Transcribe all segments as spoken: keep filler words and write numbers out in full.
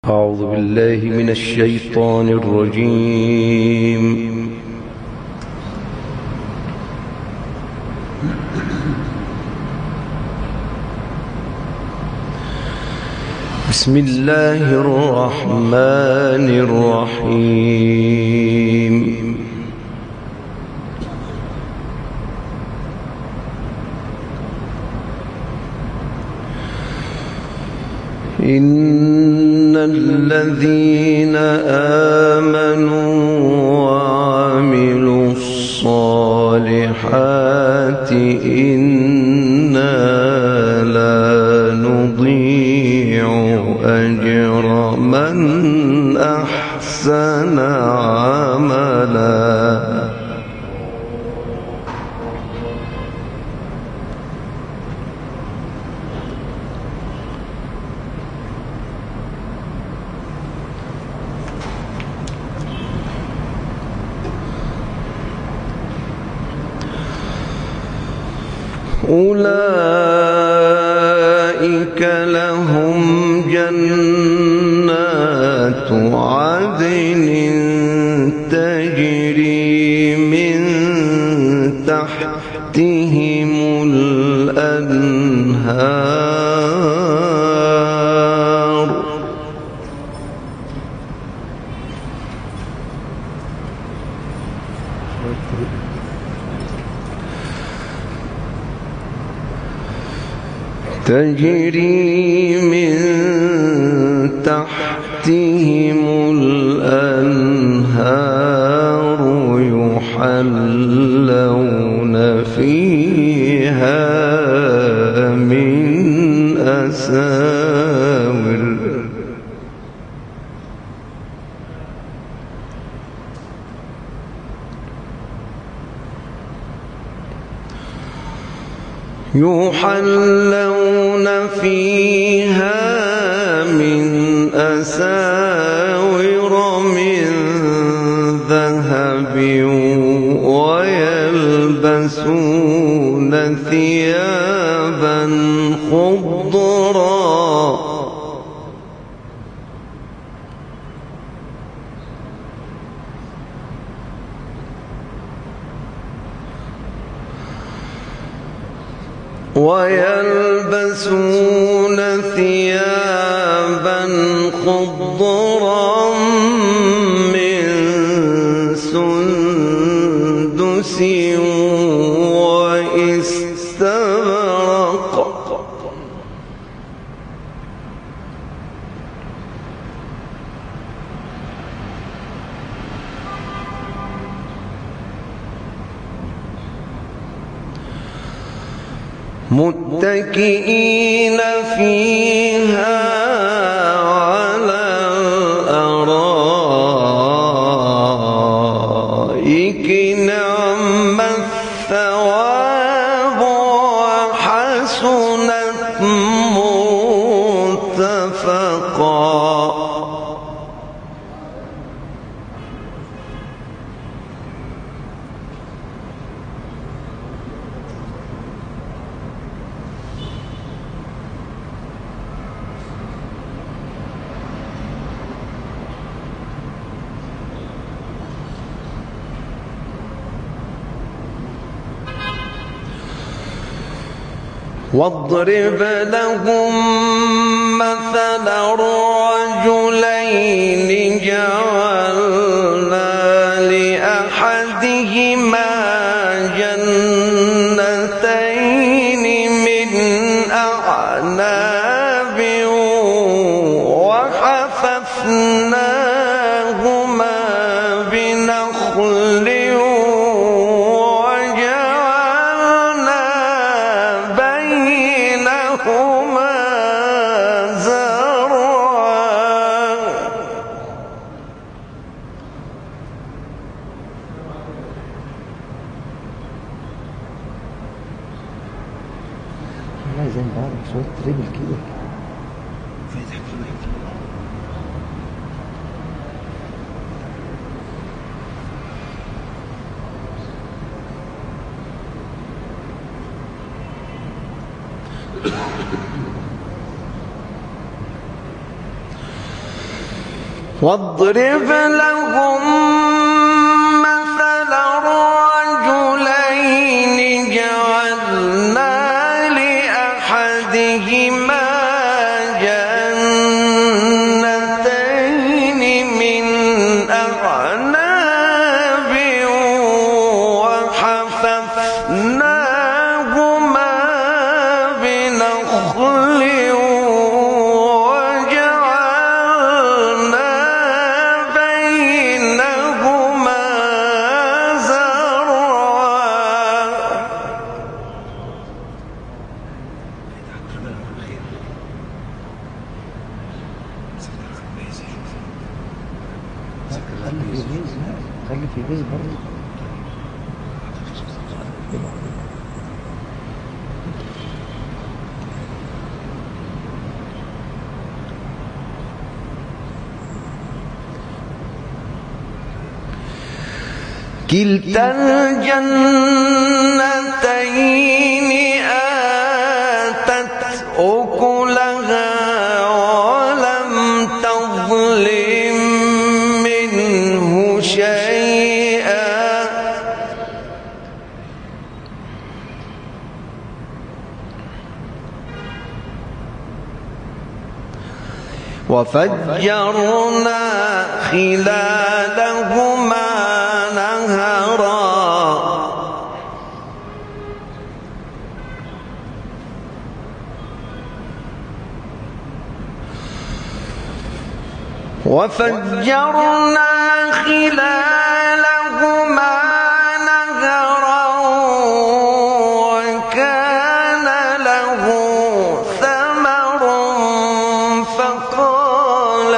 أعوذ بالله من الشيطان الرجيم. بسم الله الرحمن الرحيم. إن الذين آمنوا وعملوا الصالحات إنا لا نضيع أجر من أحسن عملا. أولئك لهم جنات عدن تجري من تحتهم الأنهار تجري من تحتهم الأنهار يحلون فيها من أساور يحلون فيها من أساور من ذهب ويلبسون ثيابا خضرا ويلبسون ثيابا خضرا من سندس واستبرق متكئين فيها على الأرائك نعم الثواب وحسنت مرتفقا. واضرب لهم مثلا الرجلين جعلنا لأحدهما جنتين من أعناب وحففناهما بنخل زي امبارح شوية رجل كده فاتح كده. واضرب لهم مثل الرجلين جعلنا لأحدهما جنتين من أعناب وحففناهما بنخل خلي في بيز برضه. كلتا الجنتين آتت أكلها ولم تظلم منه شيئا وفجرنا خلالهما نهرا وفجرنا خلالهما نهرا وكان له ثمر فقال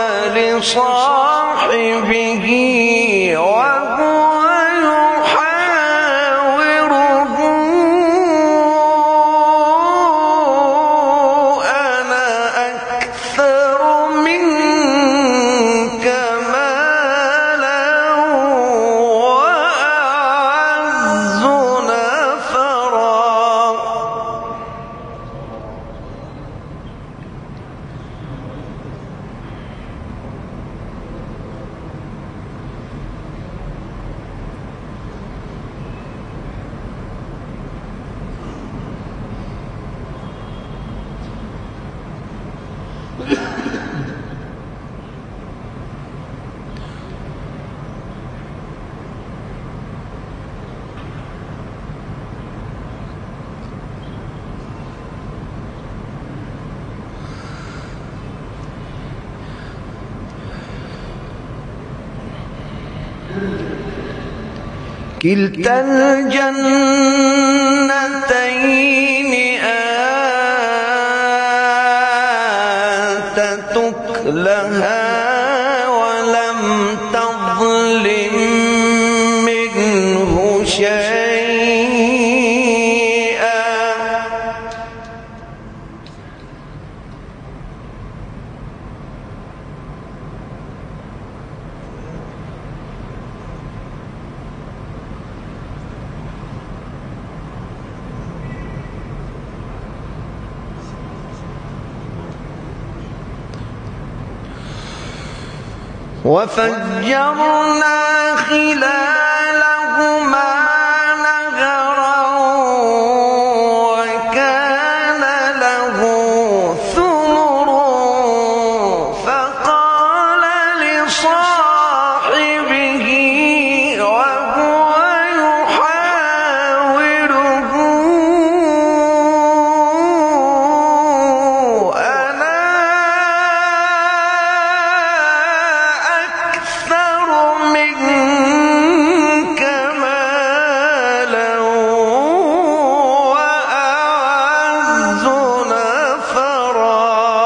لصاحبه وهو يحاوره أنا أكثر منك مالا وأعز نفرا. كلتا الجنتين آتت أكلها ولم تظلم منه شيئا وفجرنا خلالهما نهرا وكان له ثمر فقال لصاحبه وهو يحاوره أنا أكثر منك مالا وأعز نفرا.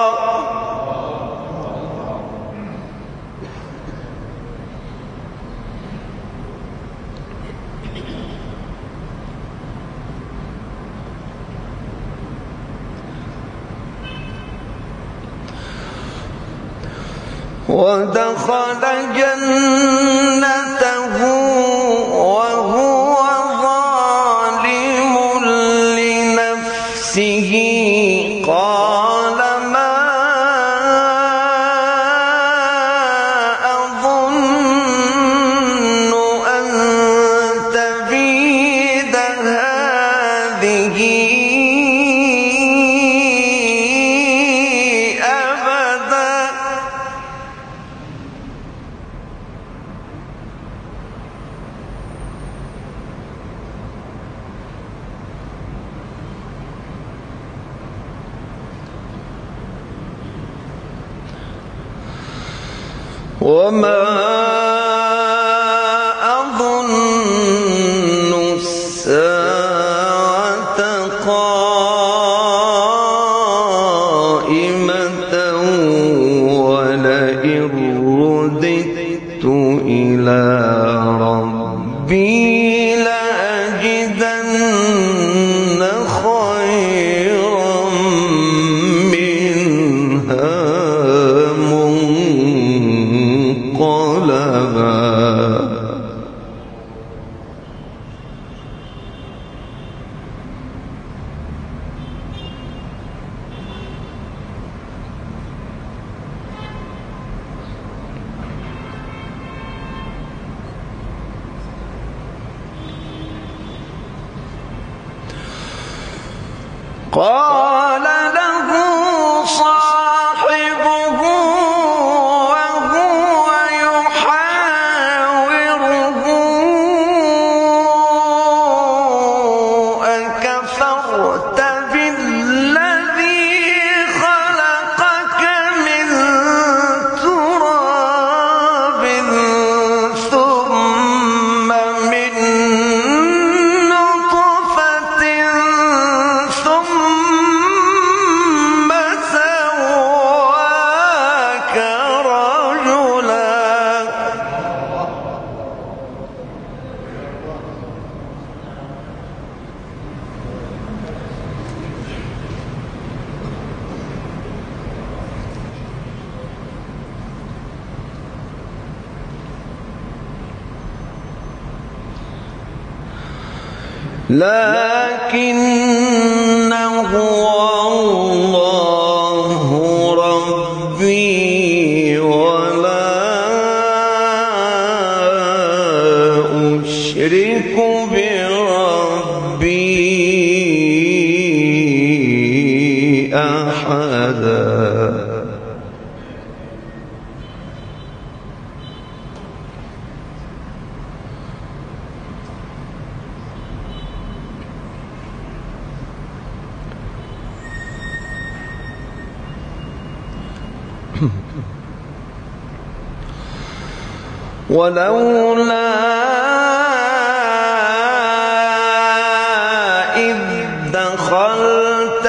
ودخل جنته وهو ظالم لنفسه قال ما وما أظن الساعة قائمة ولئن رددت إلى ربي لأجدن خيرا منها منقلبا قال له صاحبه وهو يحاوره أكفرت بالذي خلقك من تراب ثم من نطفة ثم سواك رجلا لكنه الله ربي ولا أشرك بربي أحدا ولولا إذ دخلت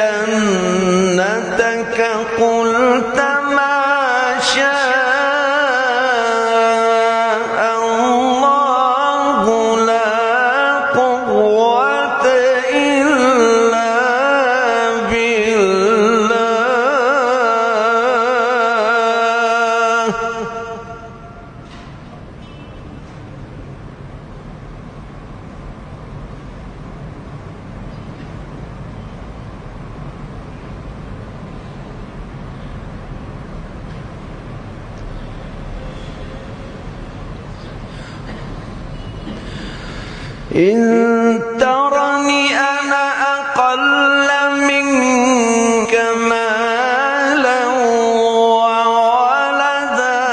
جنتك قلت ما شاء الله لا قوة إلا بالله إن ترني أنا أقل منك مالا وولدا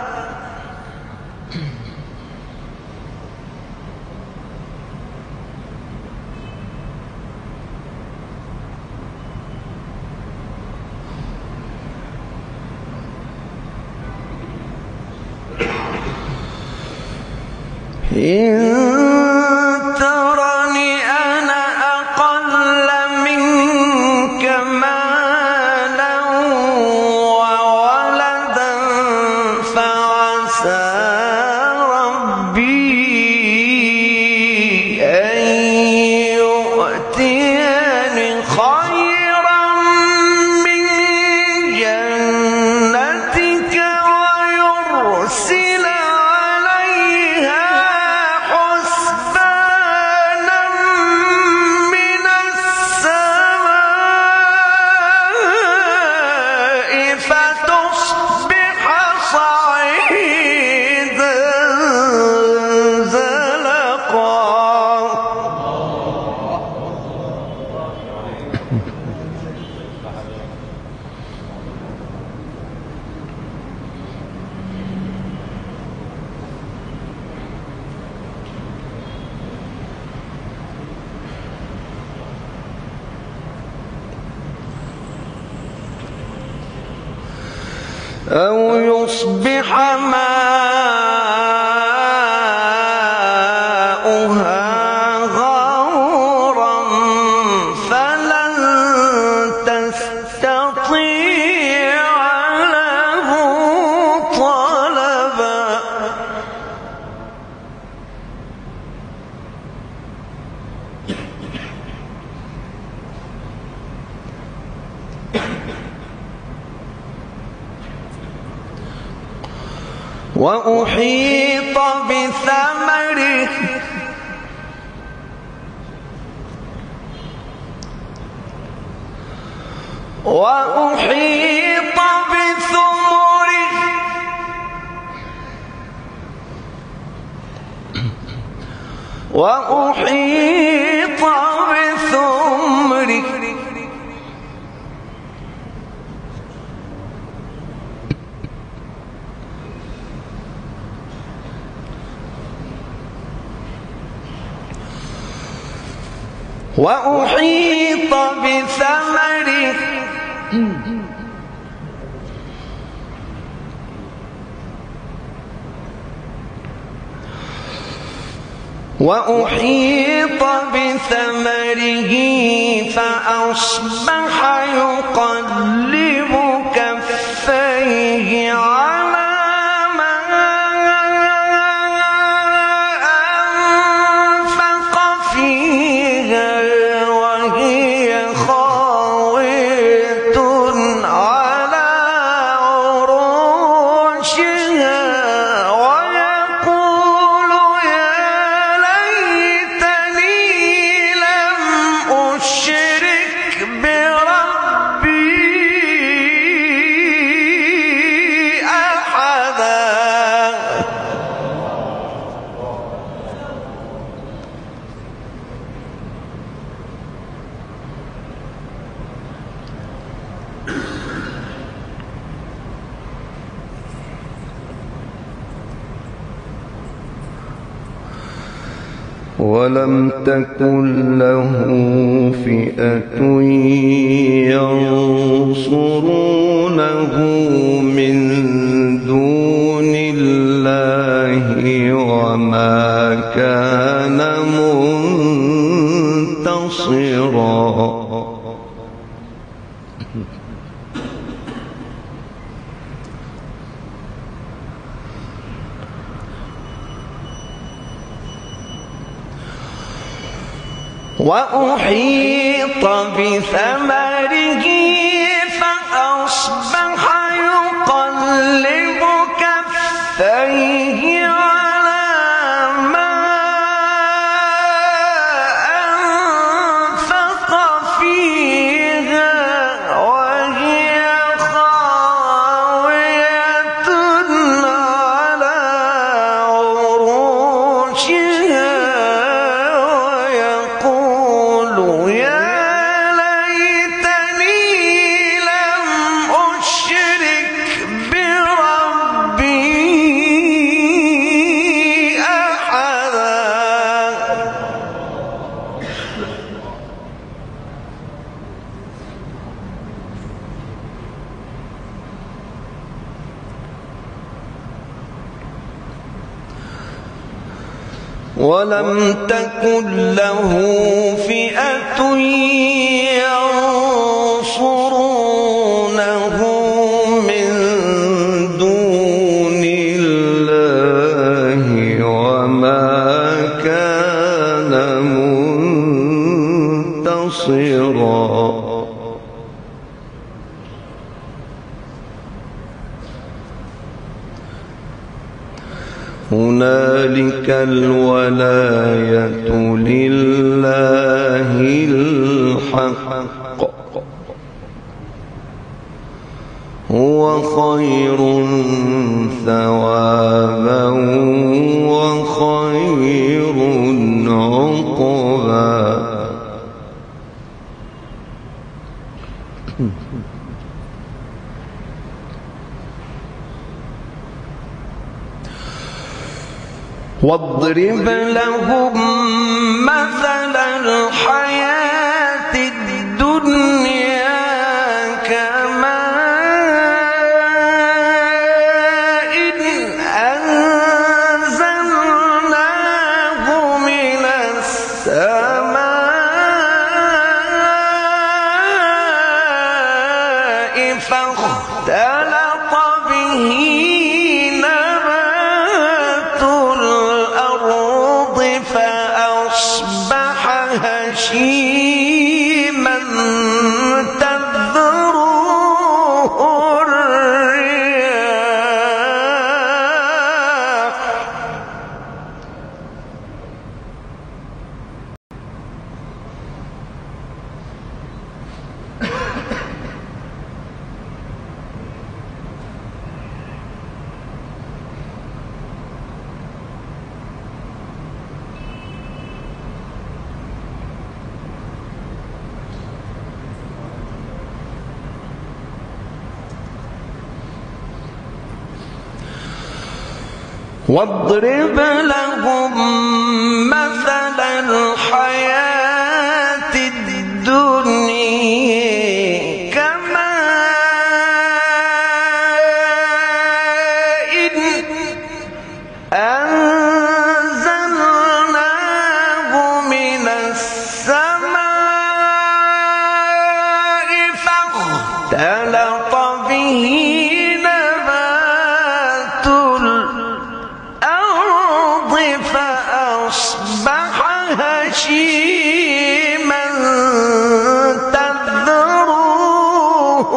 إن ترني أنا أقل منك مالا وولدا فعسى ربي أن يؤتيني خيرا من جنتك ويرسل عليها حسنا أو يصبح ماؤها غورا فلن تستطيع له طلبا. وأحيط بثمره وأحيط بثمره وأحيط بثمره وأحيط بثمره وأحيط بثمره فأصبح يقلب كفيه على ولم تكن له فئة ينصرونه من دون الله وما كان منتصرا. وأحيط بثمره فأصبح يقلب كفيه على ما أنفق فيها وهي خاوية على عروشها ولم تكن له فئة ينصرونه من دون الله وما كان منتصرا. هنالك الولاية لله الحق هو خير ثوابا وخير عقبا. واضرب لهم مثل الحياة الدنيا كماء هشيما تذروه الرياح واضرب لهم مثل الحياة الدنيا كماء أنزلناه من السماء فاختلط به فأصبح هشيما تذروه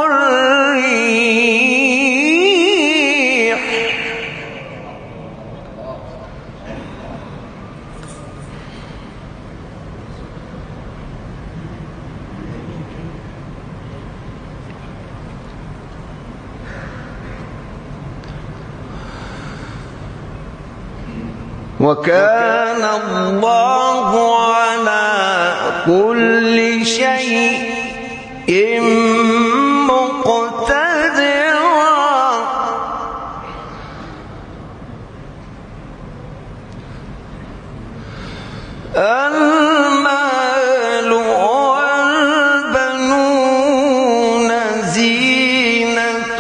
الريح وكان الله على كل شيء مقتدرا المال والبنون زينة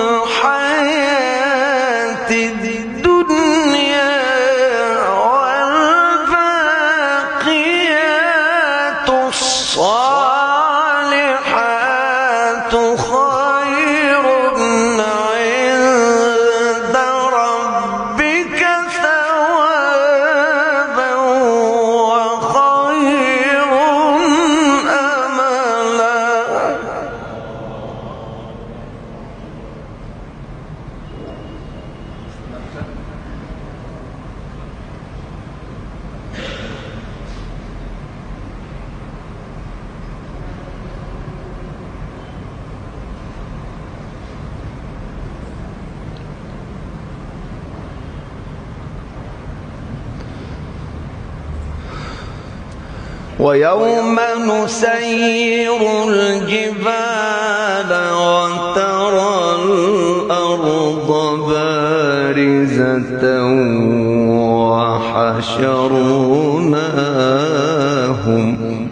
الحياة الدنيا الصالحات خير عند ربك ثوابا وخير أملا ويوم نسير الجبال وترى الأرض بارزة وحشرناهم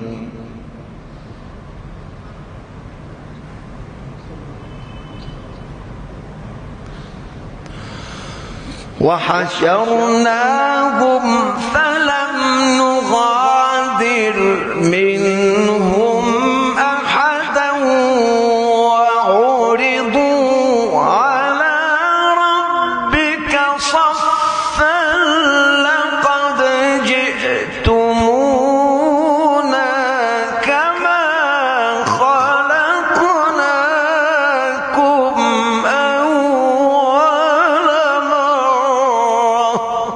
وحشرناهم فلم نغادر منهم أحدا وعرضوا على ربك صفا لقد جئتمونا كما خلقناكم أول مرة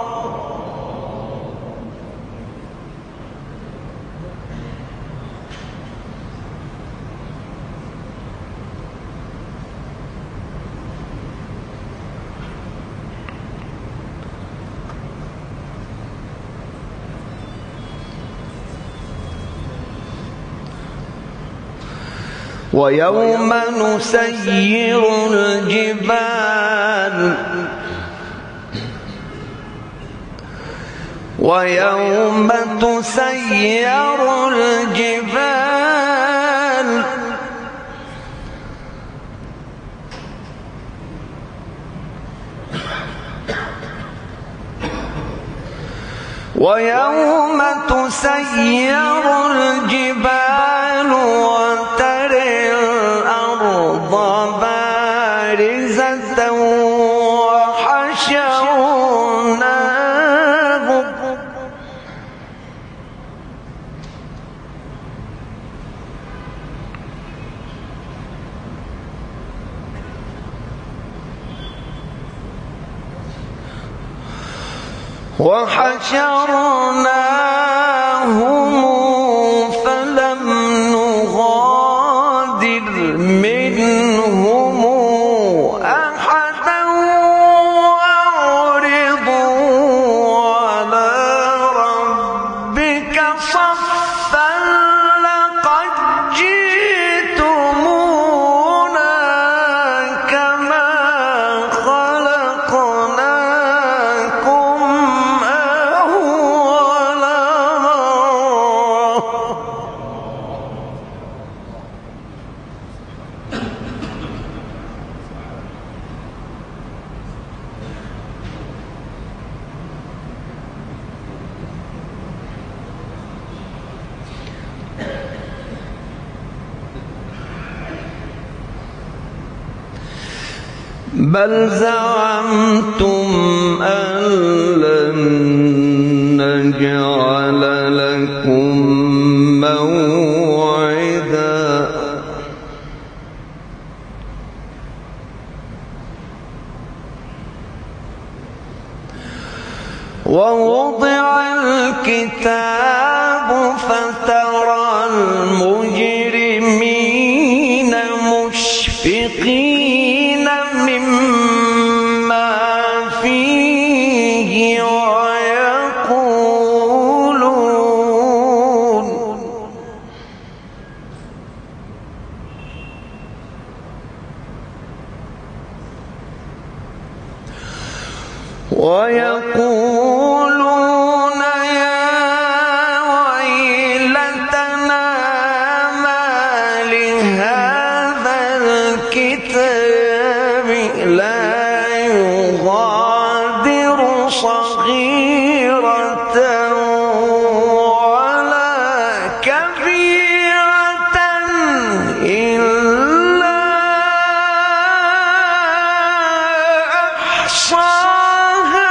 ويوم نسير الجبال ويوم تسير الجبال ويوم تسير الجبال وترى الأرض بارزة وحشرناهم وحشرناهم فلم نغادر منهم أحدا وعرضوا على ربك صفا لقد جئتمونا كما خلقناكم أول مرة. بل زعمتم أن لن نجعل لكم موعدا ووضع الكتاب فترى المجرمين مشفقين مما فيه ويقولون ويقولون يا ويلتنا ما لهذا الكتاب لا يغادر صغيرة ولا كبيرة إلا أحصاها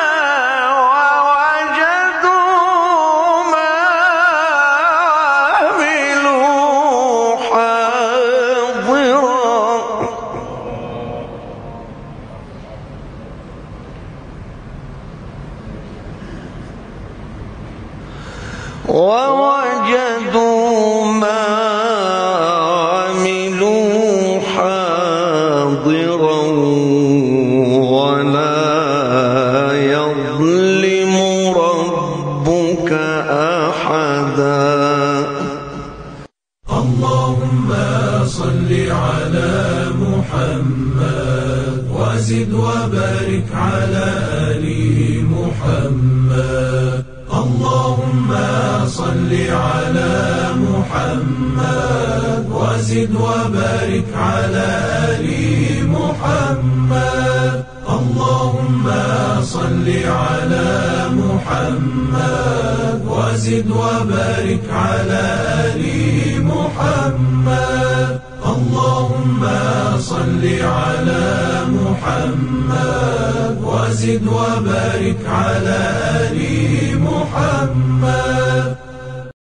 ووجدوا ما عملوا حاضرا ووجدوا ما عملوا حاضرا ولا يظلم ربك أحدا. اللهم صل على محمد وزد وبارك على آل محمد. اللهم صل على محمد وزد وبارك على آل محمد. اللهم صل على محمد وزد وبارك على آل محمد. اللهم صل على محمد وزد وبارك على آل محمد.